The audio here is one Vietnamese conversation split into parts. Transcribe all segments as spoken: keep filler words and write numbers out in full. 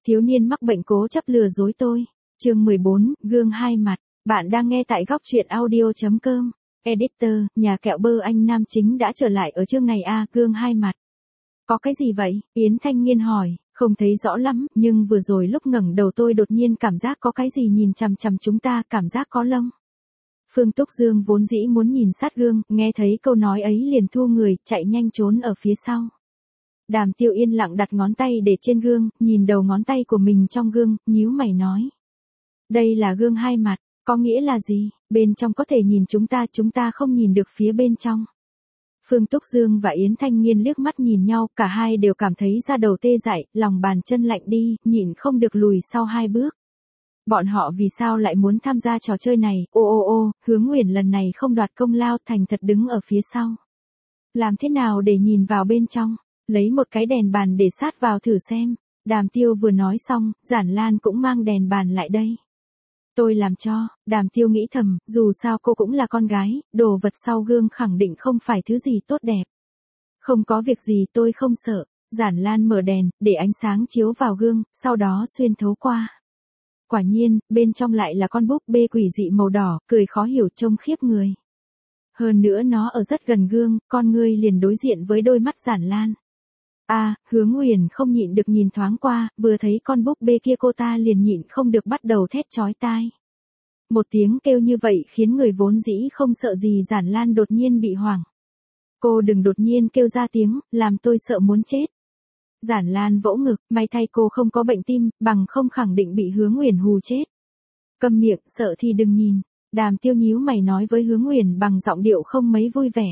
Thiếu niên mắc bệnh cố chấp lừa dối tôi. Chương mười bốn, gương hai mặt. Bạn đang nghe tại góc truyện audio chấm com. Editor, nhà kẹo bơ anh nam chính đã trở lại ở chương này a, gương hai mặt. Có cái gì vậy? Yến Thanh Nghiên hỏi, không thấy rõ lắm, nhưng vừa rồi lúc ngẩng đầu tôi đột nhiên cảm giác có cái gì nhìn chằm chằm chúng ta, cảm giác có lông. Phương Túc Dương vốn dĩ muốn nhìn sát gương, nghe thấy câu nói ấy liền thu người, chạy nhanh trốn ở phía sau. Đàm Tiêu yên lặng đặt ngón tay để trên gương, nhìn đầu ngón tay của mình trong gương, nhíu mày nói. Đây là gương hai mặt, có nghĩa là gì? Bên trong có thể nhìn chúng ta, chúng ta không nhìn được phía bên trong. Phương Túc Dương và Yến Thanh Nghiên liếc mắt nhìn nhau, cả hai đều cảm thấy da đầu tê dại, lòng bàn chân lạnh đi, nhịn không được lùi sau hai bước. Bọn họ vì sao lại muốn tham gia trò chơi này? Ô ô ô, Hứa Nguyền lần này không đoạt công lao, thành thật đứng ở phía sau. Làm thế nào để nhìn vào bên trong? Lấy một cái đèn bàn để sát vào thử xem. Đàm Tiêu vừa nói xong, Giản Lan cũng mang đèn bàn lại đây. Tôi làm cho. Đàm Tiêu nghĩ thầm, dù sao cô cũng là con gái, đồ vật sau gương khẳng định không phải thứ gì tốt đẹp. Không có việc gì, tôi không sợ. Giản Lan mở đèn, để ánh sáng chiếu vào gương, sau đó xuyên thấu qua. Quả nhiên, bên trong lại là con búp bê quỷ dị màu đỏ, cười khó hiểu trông khiếp người. Hơn nữa nó ở rất gần gương, con ngươi liền đối diện với đôi mắt Giản Lan. À, Hứa Nguyền không nhịn được nhìn thoáng qua, vừa thấy con búp bê kia cô ta liền nhịn không được bắt đầu thét chói tai. Một tiếng kêu như vậy khiến người vốn dĩ không sợ gì Giản Lan đột nhiên bị hoảng. Cô đừng đột nhiên kêu ra tiếng, làm tôi sợ muốn chết. Giản Lan vỗ ngực, may thay cô không có bệnh tim, bằng không khẳng định bị Hứa Nguyền hù chết. Câm miệng, sợ thì đừng nhìn. Đàm Tiêu nhíu mày nói với Hứa Nguyền bằng giọng điệu không mấy vui vẻ.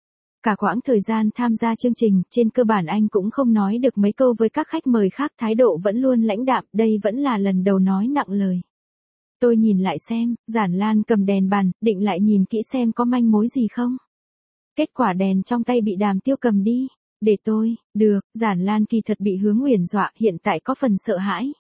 Cả quãng thời gian tham gia chương trình, trên cơ bản anh cũng không nói được mấy câu với các khách mời khác, thái độ vẫn luôn lãnh đạm, đây vẫn là lần đầu nói nặng lời. Tôi nhìn lại xem, Giản Lan cầm đèn bàn, định lại nhìn kỹ xem có manh mối gì không. Kết quả đèn trong tay bị Đàm Tiêu cầm đi. Để tôi, được, Giản Lan kỳ thật bị Hứa Nguyền dọa, hiện tại có phần sợ hãi.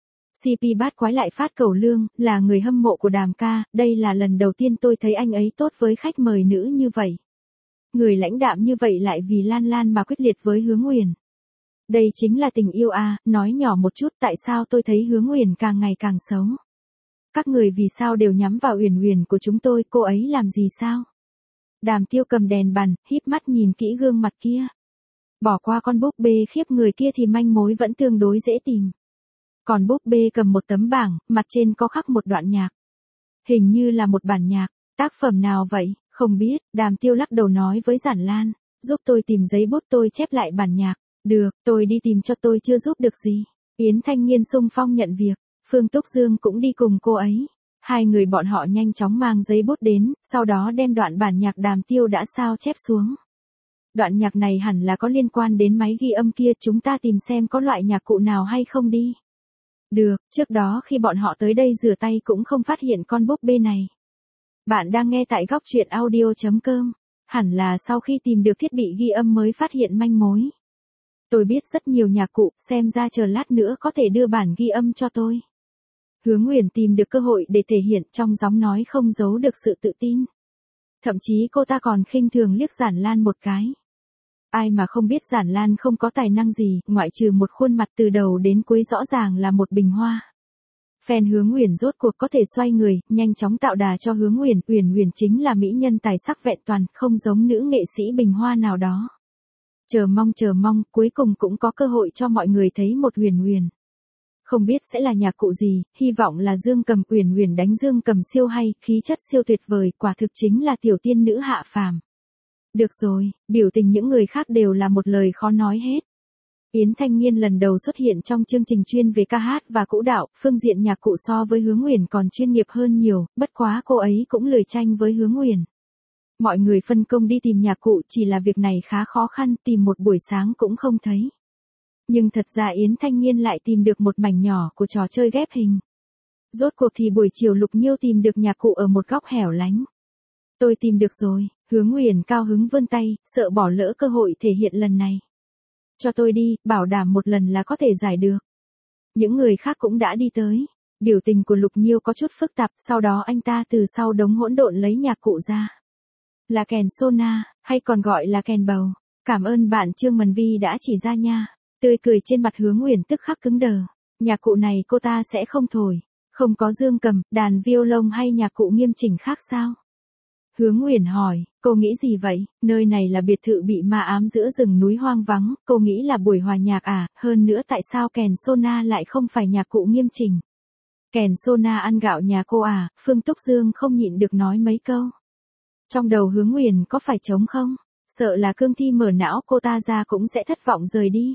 xê pê bát quái lại phát cầu lương, là người hâm mộ của Đàm ca, đây là lần đầu tiên tôi thấy anh ấy tốt với khách mời nữ như vậy. Người lãnh đạm như vậy lại vì Lan Lan mà quyết liệt với Hứa Nguyền. Đây chính là tình yêu à, nói nhỏ một chút, tại sao tôi thấy Hứa Nguyền càng ngày càng xấu. Các người vì sao đều nhắm vào Uyển Uyển của chúng tôi, cô ấy làm gì sao? Đàm Tiêu cầm đèn bàn, híp mắt nhìn kỹ gương mặt kia. Bỏ qua con búp bê khiếp người kia thì manh mối vẫn tương đối dễ tìm. Còn búp bê cầm một tấm bảng, mặt trên có khắc một đoạn nhạc. Hình như là một bản nhạc, tác phẩm nào vậy? Không biết, Đàm Tiêu lắc đầu nói với Giản Lan, giúp tôi tìm giấy bút tôi chép lại bản nhạc. Được, tôi đi tìm cho, tôi chưa giúp được gì. Yến Thanh Nghiên xung phong nhận việc, Phương Túc Dương cũng đi cùng cô ấy. Hai người bọn họ nhanh chóng mang giấy bút đến, sau đó đem đoạn bản nhạc Đàm Tiêu đã sao chép xuống. Đoạn nhạc này hẳn là có liên quan đến máy ghi âm kia, chúng ta tìm xem có loại nhạc cụ nào hay không đi. Được, trước đó khi bọn họ tới đây rửa tay cũng không phát hiện con búp bê này. Bạn đang nghe tại góc truyện audio chấm com. Hẳn là sau khi tìm được thiết bị ghi âm mới phát hiện manh mối. Tôi biết rất nhiều nhạc cụ, xem ra chờ lát nữa có thể đưa bản ghi âm cho tôi. Hứa Nguyền tìm được cơ hội để thể hiện, trong giọng nói không giấu được sự tự tin. Thậm chí cô ta còn khinh thường liếc Giản Lan một cái. Ai mà không biết Giản Lan không có tài năng gì, ngoại trừ một khuôn mặt từ đầu đến cuối rõ ràng là một bình hoa. Fan Hứa Nguyền rốt cuộc có thể xoay người, nhanh chóng tạo đà cho Hứa Nguyền, Uyển Uyển chính là mỹ nhân tài sắc vẹn toàn, không giống nữ nghệ sĩ bình hoa nào đó. Chờ mong chờ mong, cuối cùng cũng có cơ hội cho mọi người thấy một Uyển Uyển. Không biết sẽ là nhạc cụ gì, hy vọng là dương cầm, Uyển Uyển đánh dương cầm siêu hay, khí chất siêu tuyệt vời, quả thực chính là tiểu tiên nữ hạ phàm. Được rồi, biểu tình những người khác đều là một lời khó nói hết. Yến Thanh Nghiên lần đầu xuất hiện trong chương trình chuyên về ca hát và vũ đạo, phương diện nhạc cụ so với Hứa Nguyền còn chuyên nghiệp hơn nhiều, bất quá cô ấy cũng lười tranh với Hứa Nguyền. Mọi người phân công đi tìm nhạc cụ, chỉ là việc này khá khó khăn, tìm một buổi sáng cũng không thấy. Nhưng thật ra Yến Thanh Nghiên lại tìm được một mảnh nhỏ của trò chơi ghép hình. Rốt cuộc thì buổi chiều Lục Nhiêu tìm được nhạc cụ ở một góc hẻo lánh. Tôi tìm được rồi, Hứa Nguyền cao hứng vươn tay, sợ bỏ lỡ cơ hội thể hiện lần này. Cho tôi đi, bảo đảm một lần là có thể giải được. Những người khác cũng đã đi tới. Biểu tình của Lục Nhiêu có chút phức tạp, sau đó anh ta từ sau đống hỗn độn lấy nhạc cụ ra. Là kèn sona, hay còn gọi là kèn bầu. Cảm ơn bạn Trương Mần Vi đã chỉ ra nha. Tươi cười trên mặt Hứa Nguyền tức khắc cứng đờ. Nhạc cụ này cô ta sẽ không thổi, không có dương cầm, đàn violon hay nhạc cụ nghiêm chỉnh khác sao? Hứa Nguyền hỏi, cô nghĩ gì vậy, nơi này là biệt thự bị ma ám giữa rừng núi hoang vắng, cô nghĩ là buổi hòa nhạc à, hơn nữa tại sao kèn sona lại không phải nhạc cụ nghiêm chỉnh? Kèn sona ăn gạo nhà cô à, Phương Túc Dương không nhịn được nói mấy câu. Trong đầu Hứa Nguyền có phải trống không? Sợ là cương thi mở não cô ta ra cũng sẽ thất vọng rời đi.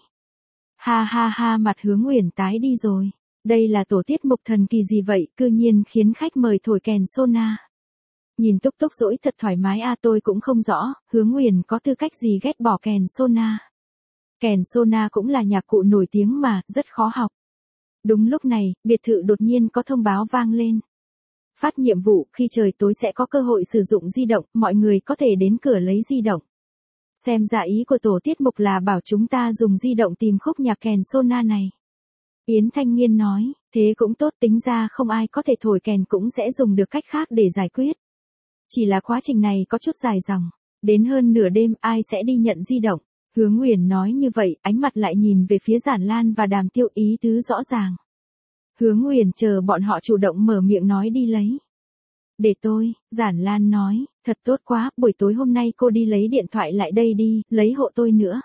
Ha ha ha, mặt Hứa Nguyền tái đi rồi. Đây là tổ tiết mục thần kỳ gì vậy, cư nhiên khiến khách mời thổi kèn sona. Nhìn Túc Túc dỗi thật thoải mái à, tôi cũng không rõ, Hứa Nguyền có tư cách gì ghét bỏ kèn sona. Kèn sona cũng là nhạc cụ nổi tiếng mà, rất khó học. Đúng lúc này, biệt thự đột nhiên có thông báo vang lên. Phát nhiệm vụ, khi trời tối sẽ có cơ hội sử dụng di động, mọi người có thể đến cửa lấy di động. Xem ra ý của tổ tiết mục là bảo chúng ta dùng di động tìm khúc nhạc kèn sona này. Yến Thanh Nghiên nói, thế cũng tốt, tính ra không ai có thể thổi kèn cũng sẽ dùng được cách khác để giải quyết. Chỉ là quá trình này có chút dài dòng, đến hơn nửa đêm ai sẽ đi nhận di động. Hứa Nguyền nói như vậy, ánh mặt lại nhìn về phía Giản Lan và Đàm Tiêu, ý tứ rõ ràng. Hứa Nguyền chờ bọn họ chủ động mở miệng nói đi lấy. Để tôi, Giản Lan nói, thật tốt quá, buổi tối hôm nay cô đi lấy điện thoại lại đây đi, lấy hộ tôi nữa.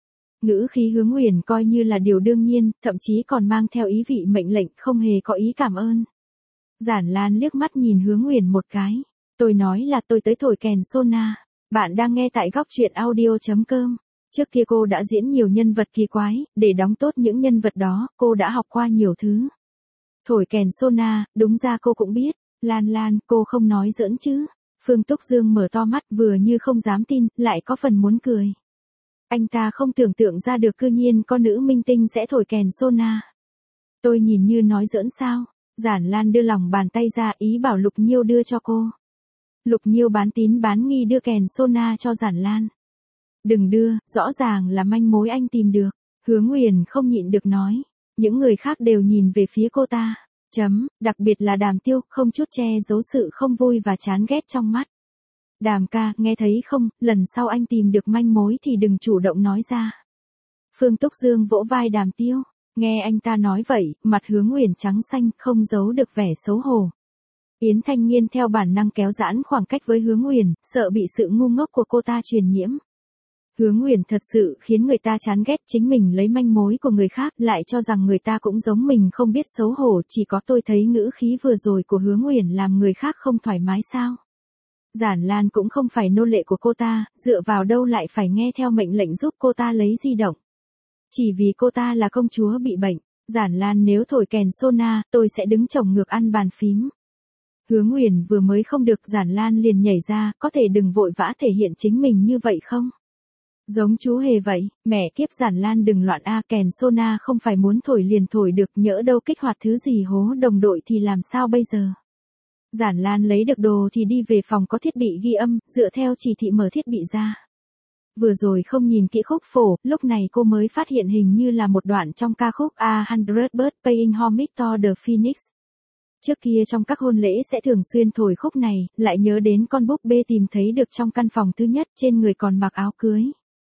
Ngữ khí Hứa Nguyền coi như là điều đương nhiên, thậm chí còn mang theo ý vị mệnh lệnh, không hề có ý cảm ơn. Giản Lan liếc mắt nhìn Hứa Nguyền một cái. Tôi nói là tôi tới thổi kèn sona. Bạn đang nghe tại góc truyện audio chấm com. Trước kia cô đã diễn nhiều nhân vật kỳ quái, để đóng tốt những nhân vật đó, cô đã học qua nhiều thứ. Thổi kèn sona, đúng ra cô cũng biết. Lan Lan, cô không nói giỡn chứ. Phương Túc Dương mở to mắt vừa như không dám tin, lại có phần muốn cười. Anh ta không tưởng tượng ra được cư nhiên có nữ minh tinh sẽ thổi kèn sona. Tôi nhìn như nói giỡn sao. Giản Lan đưa lòng bàn tay ra ý bảo Lục Nhiêu đưa cho cô. Lục Nhiêu bán tín bán nghi đưa kèn sona cho Giản Lan. Đừng đưa, rõ ràng là manh mối anh tìm được. Hứa Nguyền không nhịn được nói. Những người khác đều nhìn về phía cô ta. Chấm, đặc biệt là Đàm Tiêu, không chút che giấu sự không vui và chán ghét trong mắt. Đàm ca, nghe thấy không, lần sau anh tìm được manh mối thì đừng chủ động nói ra. Phương Túc Dương vỗ vai Đàm Tiêu. Nghe anh ta nói vậy, mặt Hứa Nguyền trắng xanh, không giấu được vẻ xấu hổ. Yến Thanh Nghiên theo bản năng kéo giãn khoảng cách với Hứa Nguyền, sợ bị sự ngu ngốc của cô ta truyền nhiễm. Hứa Nguyền thật sự khiến người ta chán ghét, chính mình lấy manh mối của người khác, lại cho rằng người ta cũng giống mình không biết xấu hổ, chỉ có tôi thấy ngữ khí vừa rồi của Hứa Nguyền làm người khác không thoải mái sao. Giản Lan cũng không phải nô lệ của cô ta, dựa vào đâu lại phải nghe theo mệnh lệnh giúp cô ta lấy di động. Chỉ vì cô ta là công chúa bị bệnh, Giản Lan nếu thổi kèn sona, tôi sẽ đứng chồng ngược ăn bàn phím. Hứa Nguyền vừa mới không được, Giản Lan liền nhảy ra, có thể đừng vội vã thể hiện chính mình như vậy không? Giống chú hề vậy, mẹ kiếp, Giản Lan đừng loạn a, kèn sona không phải muốn thổi liền thổi được, nhỡ đâu kích hoạt thứ gì hố đồng đội thì làm sao bây giờ? Giản Lan lấy được đồ thì đi về phòng có thiết bị ghi âm, dựa theo chỉ thị mở thiết bị ra. Vừa rồi không nhìn kỹ khúc phổ, lúc này cô mới phát hiện hình như là một đoạn trong ca khúc A Hundred Birds Paying Homage to the Phoenix. Trước kia trong các hôn lễ sẽ thường xuyên thổi khúc này, lại nhớ đến con búp bê tìm thấy được trong căn phòng thứ nhất, trên người còn mặc áo cưới.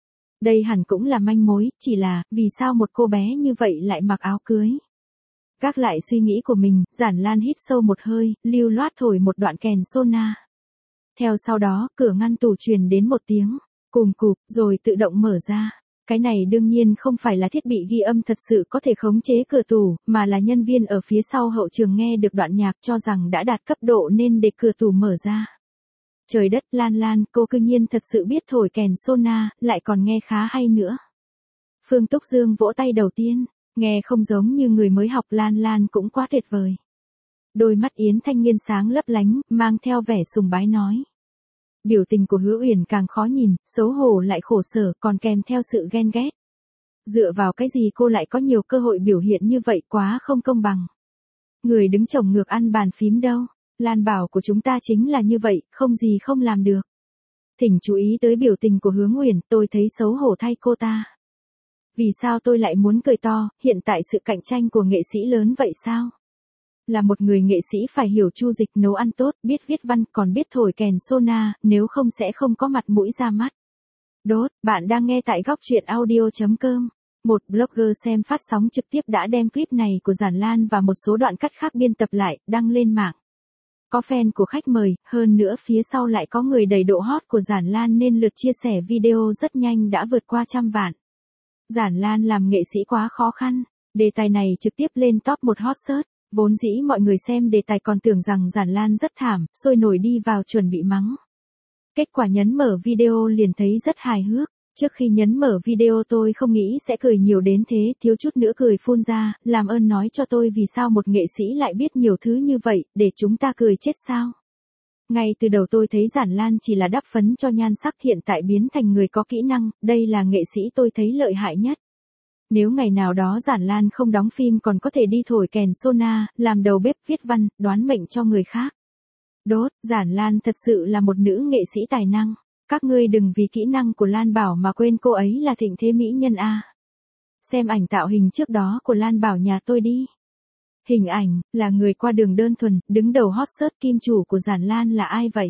Đây hẳn cũng là manh mối, chỉ là, vì sao một cô bé như vậy lại mặc áo cưới? Gác lại suy nghĩ của mình, Giản Lan hít sâu một hơi, lưu loát thổi một đoạn kèn sona. Theo sau đó, cửa ngăn tủ truyền đến một tiếng, cùm cụp, rồi tự động mở ra. Cái này đương nhiên không phải là thiết bị ghi âm thật sự có thể khống chế cửa tủ, mà là nhân viên ở phía sau hậu trường nghe được đoạn nhạc cho rằng đã đạt cấp độ nên để cửa tủ mở ra. Trời đất, Lan Lan, cô cư nhiên thật sự biết thổi kèn sona, lại còn nghe khá hay nữa. Phương Túc Dương vỗ tay đầu tiên, nghe không giống như người mới học, Lan Lan cũng quá tuyệt vời. Đôi mắt Yến Thanh Nghiên sáng lấp lánh, mang theo vẻ sùng bái nói. Biểu tình của Hứa Uyển càng khó nhìn, xấu hổ lại khổ sở, còn kèm theo sự ghen ghét. Dựa vào cái gì cô lại có nhiều cơ hội biểu hiện như vậy, quá không công bằng. Người đứng chồng ngược ăn bàn phím đâu. Lan bảo của chúng ta chính là như vậy, không gì không làm được. Thỉnh chú ý tới biểu tình của Hứa Uyển, tôi thấy xấu hổ thay cô ta. Vì sao tôi lại muốn cười to, hiện tại sự cạnh tranh của nghệ sĩ lớn vậy sao? Là một người nghệ sĩ phải hiểu chu dịch, nấu ăn tốt, biết viết văn, còn biết thổi kèn sona, nếu không sẽ không có mặt mũi ra mắt. Đốt, bạn đang nghe tại góc truyện audio chấm com. Một blogger xem phát sóng trực tiếp đã đem clip này của Giản Lan và một số đoạn cắt khác biên tập lại, đăng lên mạng. Có fan của khách mời, hơn nữa phía sau lại có người đầy độ hot của Giản Lan nên lượt chia sẻ video rất nhanh đã vượt qua trăm vạn. Giản Lan làm nghệ sĩ quá khó khăn, đề tài này trực tiếp lên top một hot search. Vốn dĩ mọi người xem đề tài còn tưởng rằng Giản Lan rất thảm, sôi nổi đi vào chuẩn bị mắng. Kết quả nhấn mở video liền thấy rất hài hước. Trước khi nhấn mở video tôi không nghĩ sẽ cười nhiều đến thế, thiếu chút nữa cười phun ra, làm ơn nói cho tôi vì sao một nghệ sĩ lại biết nhiều thứ như vậy, để chúng ta cười chết sao. Ngay từ đầu tôi thấy Giản Lan chỉ là đắp phấn cho nhan sắc, hiện tại biến thành người có kỹ năng, đây là nghệ sĩ tôi thấy lợi hại nhất. Nếu ngày nào đó Giản Lan không đóng phim còn có thể đi thổi kèn sona, làm đầu bếp, viết văn, đoán mệnh cho người khác. Đốt, Giản Lan thật sự là một nữ nghệ sĩ tài năng. Các ngươi đừng vì kỹ năng của Lan Bảo mà quên cô ấy là thịnh thế mỹ nhân a. Xem ảnh tạo hình trước đó của Lan Bảo nhà tôi đi. Hình ảnh, là người qua đường đơn thuần, đứng đầu hot search kim chủ của Giản Lan là ai vậy?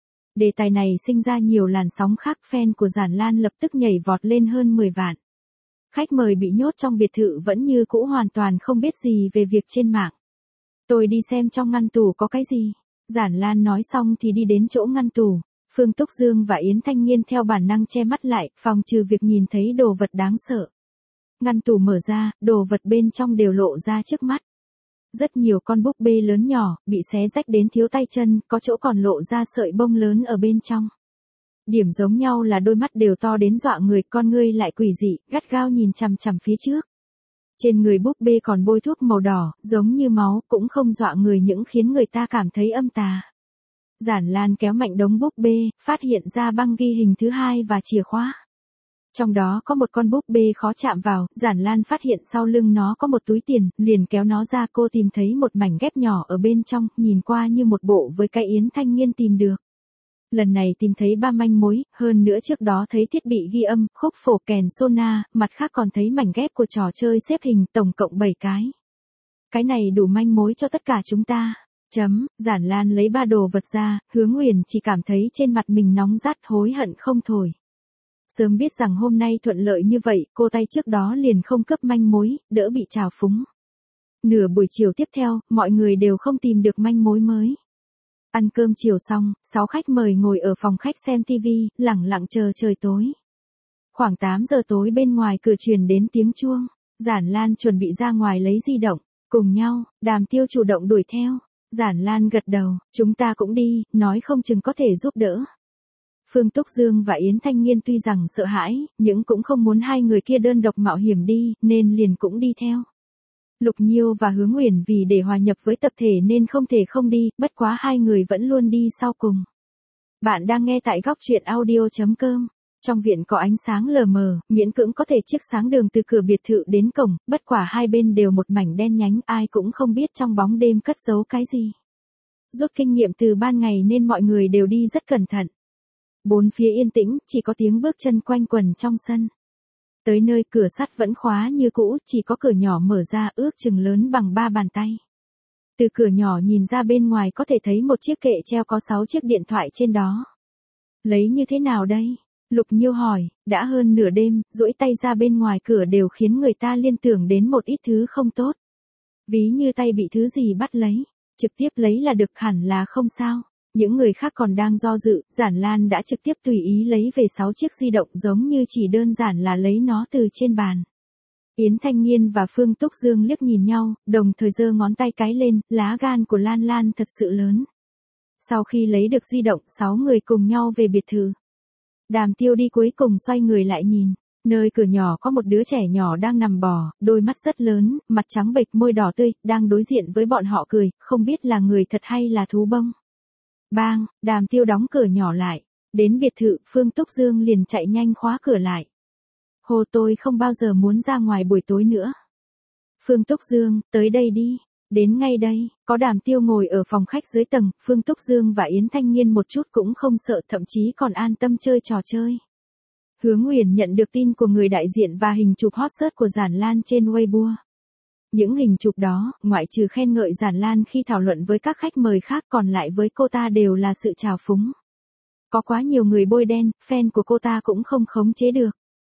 Đề tài này sinh ra nhiều làn sóng khác, fan của Giản Lan lập tức nhảy vọt lên hơn mười vạn. Khách mời bị nhốt trong biệt thự vẫn như cũ hoàn toàn không biết gì về việc trên mạng. Tôi đi xem trong ngăn tủ có cái gì. Giản Lan nói xong thì đi đến chỗ ngăn tủ. Phương Túc Dương và Yến Thanh Nghiên theo bản năng che mắt lại, phòng trừ việc nhìn thấy đồ vật đáng sợ. Ngăn tủ mở ra, đồ vật bên trong đều lộ ra trước mắt. Rất nhiều con búp bê lớn nhỏ, bị xé rách đến thiếu tay chân, có chỗ còn lộ ra sợi bông lớn ở bên trong. Điểm giống nhau là đôi mắt đều to đến dọa người, con ngươi lại quỷ dị, gắt gao nhìn chằm chằm phía trước. Trên người búp bê còn bôi thuốc màu đỏ, giống như máu, cũng không dọa người những khiến người ta cảm thấy âm tà. Giản Lan kéo mạnh đống búp bê, phát hiện ra băng ghi hình thứ hai và chìa khóa. Trong đó có một con búp bê khó chạm vào, Giản Lan phát hiện sau lưng nó có một túi tiền, liền kéo nó ra, cô tìm thấy một mảnh ghép nhỏ ở bên trong, nhìn qua như một bộ với cái Yến Thanh Nghiên tìm được. Lần này tìm thấy ba manh mối, hơn nữa trước đó thấy thiết bị ghi âm, khúc phổ, kèn sona, mặt khác còn thấy mảnh ghép của trò chơi xếp hình, tổng cộng bảy cái. Cái này đủ manh mối cho tất cả chúng ta. Chấm, Giản Lan lấy ba đồ vật ra, Hướng Nguyền chỉ cảm thấy trên mặt mình nóng rát, hối hận không thôi. Sớm biết rằng hôm nay thuận lợi như vậy, cô tay trước đó liền không cướp manh mối, đỡ bị trào phúng. Nửa buổi chiều tiếp theo, mọi người đều không tìm được manh mối mới. Ăn cơm chiều xong, sáu khách mời ngồi ở phòng khách xem tivi, lẳng lặng chờ trời tối. Khoảng tám giờ tối bên ngoài cửa truyền đến tiếng chuông, Giản Lan chuẩn bị ra ngoài lấy di động, cùng nhau, Đàm Tiêu chủ động đuổi theo. Giản Lan gật đầu, chúng ta cũng đi, nói không chừng có thể giúp đỡ. Phương Túc Dương và Yến Thanh Nghiên tuy rằng sợ hãi, nhưng cũng không muốn hai người kia đơn độc mạo hiểm đi, nên liền cũng đi theo. Lục Nhiêu và Hướng Nguyền vì để hòa nhập với tập thể nên không thể không đi, bất quá hai người vẫn luôn đi sau cùng. Bạn đang nghe tại góc truyện audio chấm com. Trong viện có ánh sáng lờ mờ, miễn cưỡng có thể chiếc sáng đường từ cửa biệt thự đến cổng, bất quả hai bên đều một mảnh đen nhánh, ai cũng không biết trong bóng đêm cất giấu cái gì. Rút kinh nghiệm từ ban ngày nên mọi người đều đi rất cẩn thận. Bốn phía yên tĩnh, chỉ có tiếng bước chân quanh quần trong sân. Tới nơi cửa sắt vẫn khóa như cũ, chỉ có cửa nhỏ mở ra, ước chừng lớn bằng ba bàn tay. Từ cửa nhỏ nhìn ra bên ngoài có thể thấy một chiếc kệ treo có sáu chiếc điện thoại trên đó. Lấy như thế nào đây? Lục Nhiêu hỏi, đã hơn nửa đêm, duỗi tay ra bên ngoài cửa đều khiến người ta liên tưởng đến một ít thứ không tốt. Ví như tay bị thứ gì bắt lấy, trực tiếp lấy là được, hẳn là không sao. Những người khác còn đang do dự, Giản Lan đã trực tiếp tùy ý lấy về sáu chiếc di động, giống như chỉ đơn giản là lấy nó từ trên bàn. Yến Thanh Nghiên và Phương Túc Dương liếc nhìn nhau, đồng thời giơ ngón tay cái lên, lá gan của Lan Lan thật sự lớn. Sau khi lấy được di động, sáu người cùng nhau về biệt thự. Đàm Tiêu đi cuối cùng xoay người lại nhìn, nơi cửa nhỏ có một đứa trẻ nhỏ đang nằm bò, đôi mắt rất lớn, mặt trắng bệch, môi đỏ tươi, đang đối diện với bọn họ cười, không biết là người thật hay là thú bông. Bang, Đàm Tiêu đóng cửa nhỏ lại, đến biệt thự, Phương Túc Dương liền chạy nhanh khóa cửa lại. Hồ, tôi không bao giờ muốn ra ngoài buổi tối nữa. Phương Túc Dương, tới đây đi. Đến ngay đây, có Đàm Tiêu ngồi ở phòng khách dưới tầng, Phương Túc Dương và Yến Thanh Nghiên một chút cũng không sợ, thậm chí còn an tâm chơi trò chơi. Hướng Nguyền nhận được tin của người đại diện và hình chụp hot search của Giản Lan trên Weibo. Những hình chụp đó, ngoại trừ khen ngợi Giản Lan khi thảo luận với các khách mời khác, còn lại với cô ta đều là sự trào phúng. Có quá nhiều người bôi đen, fan của cô ta cũng không khống chế được.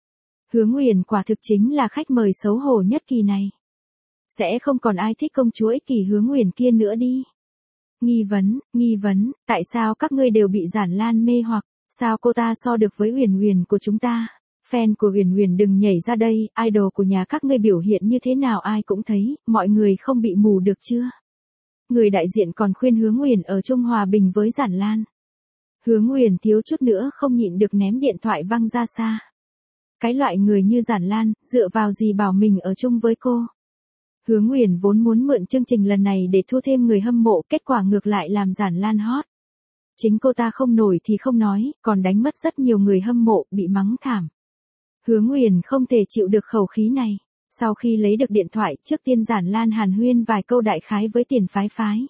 Hứa Nguyền quả thực chính là khách mời xấu hổ nhất kỳ này. Sẽ không còn ai thích công chúa ích kỷ Hứa Nguyền kia nữa đi. Nghi vấn, nghi vấn, tại sao các ngươi đều bị Giản Lan mê hoặc, sao cô ta so được với Uyển Uyển của chúng ta? Fan của Uyển Uyển đừng nhảy ra đây, idol của nhà các ngươi biểu hiện như thế nào ai cũng thấy, mọi người không bị mù được chưa? Người đại diện còn khuyên Hứa Nguyền ở chung hòa bình với Giản Lan. Hứa Nguyền thiếu chút nữa không nhịn được ném điện thoại văng ra xa. Cái loại người như Giản Lan, dựa vào gì bảo mình ở chung với cô? Hứa Nguyền vốn muốn mượn chương trình lần này để thu thêm người hâm mộ, kết quả ngược lại làm Giản Lan hot. Chính cô ta không nổi thì không nói, còn đánh mất rất nhiều người hâm mộ, bị mắng thảm. Hứa Nguyền không thể chịu được khẩu khí này. Sau khi lấy được điện thoại, trước tiên Giản Lan hàn huyên vài câu đại khái với Tiền Phái Phái.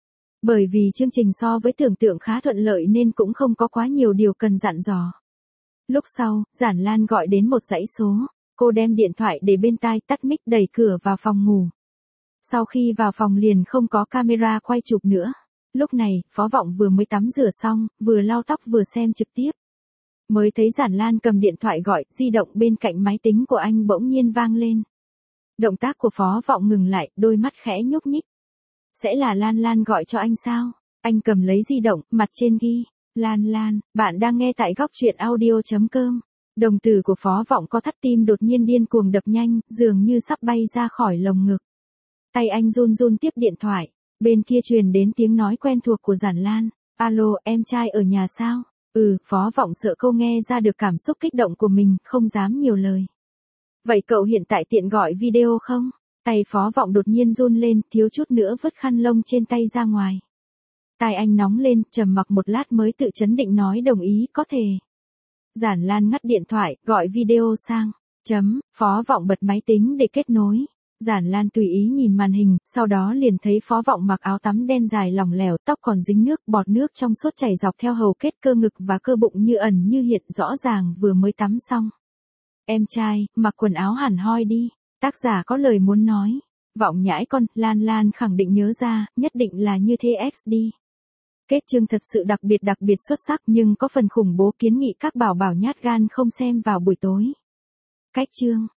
Bởi vì chương trình so với tưởng tượng khá thuận lợi nên cũng không có quá nhiều điều cần dặn dò. Lúc sau, Giản Lan gọi đến một dãy số, cô đem điện thoại để bên tai, tắt mic, đẩy cửa vào phòng ngủ. Sau khi vào phòng liền không có camera quay chụp nữa. Lúc này, Phó Vọng vừa mới tắm rửa xong, vừa lau tóc vừa xem trực tiếp. Mới thấy Giản Lan cầm điện thoại gọi, di động bên cạnh máy tính của anh bỗng nhiên vang lên. Động tác của Phó Vọng ngừng lại, đôi mắt khẽ nhúc nhích. Sẽ là Lan Lan gọi cho anh sao? Anh cầm lấy di động, mặt trên ghi. Lan Lan, bạn đang nghe tại góc truyện audio chấm com. Đồng tử của Phó Vọng co thắt, tim đột nhiên điên cuồng đập nhanh, dường như sắp bay ra khỏi lồng ngực. Tay anh run run tiếp điện thoại. Bên kia truyền đến tiếng nói quen thuộc của Giản Lan. Alo, em trai ở nhà sao? Ừ, Phó Vọng sợ cô nghe ra được cảm xúc kích động của mình, không dám nhiều lời. Vậy cậu hiện tại tiện gọi video không? Tay Phó Vọng đột nhiên run lên, thiếu chút nữa vứt khăn lông trên tay ra ngoài. Tai anh nóng lên, trầm mặc một lát mới tự chấn định nói đồng ý, có thể. Giản Lan ngắt điện thoại, gọi video sang. Chấm, Phó Vọng bật máy tính để kết nối. Giản Lan tùy ý nhìn màn hình, sau đó liền thấy Phó Vọng mặc áo tắm đen dài lỏng lẻo, tóc còn dính nước, bọt nước trong suốt chảy dọc theo hầu kết cơ ngực và cơ bụng như ẩn như hiện, rõ ràng vừa mới tắm xong. Em trai, mặc quần áo hẳn hoi đi. Tác giả có lời muốn nói. Vọng nhãi con, Lan Lan khẳng định nhớ ra, nhất định là như thế ích đi. Kết chương thật sự đặc biệt đặc biệt xuất sắc nhưng có phần khủng bố, kiến nghị các bảo bảo nhát gan không xem vào buổi tối. Cách chương.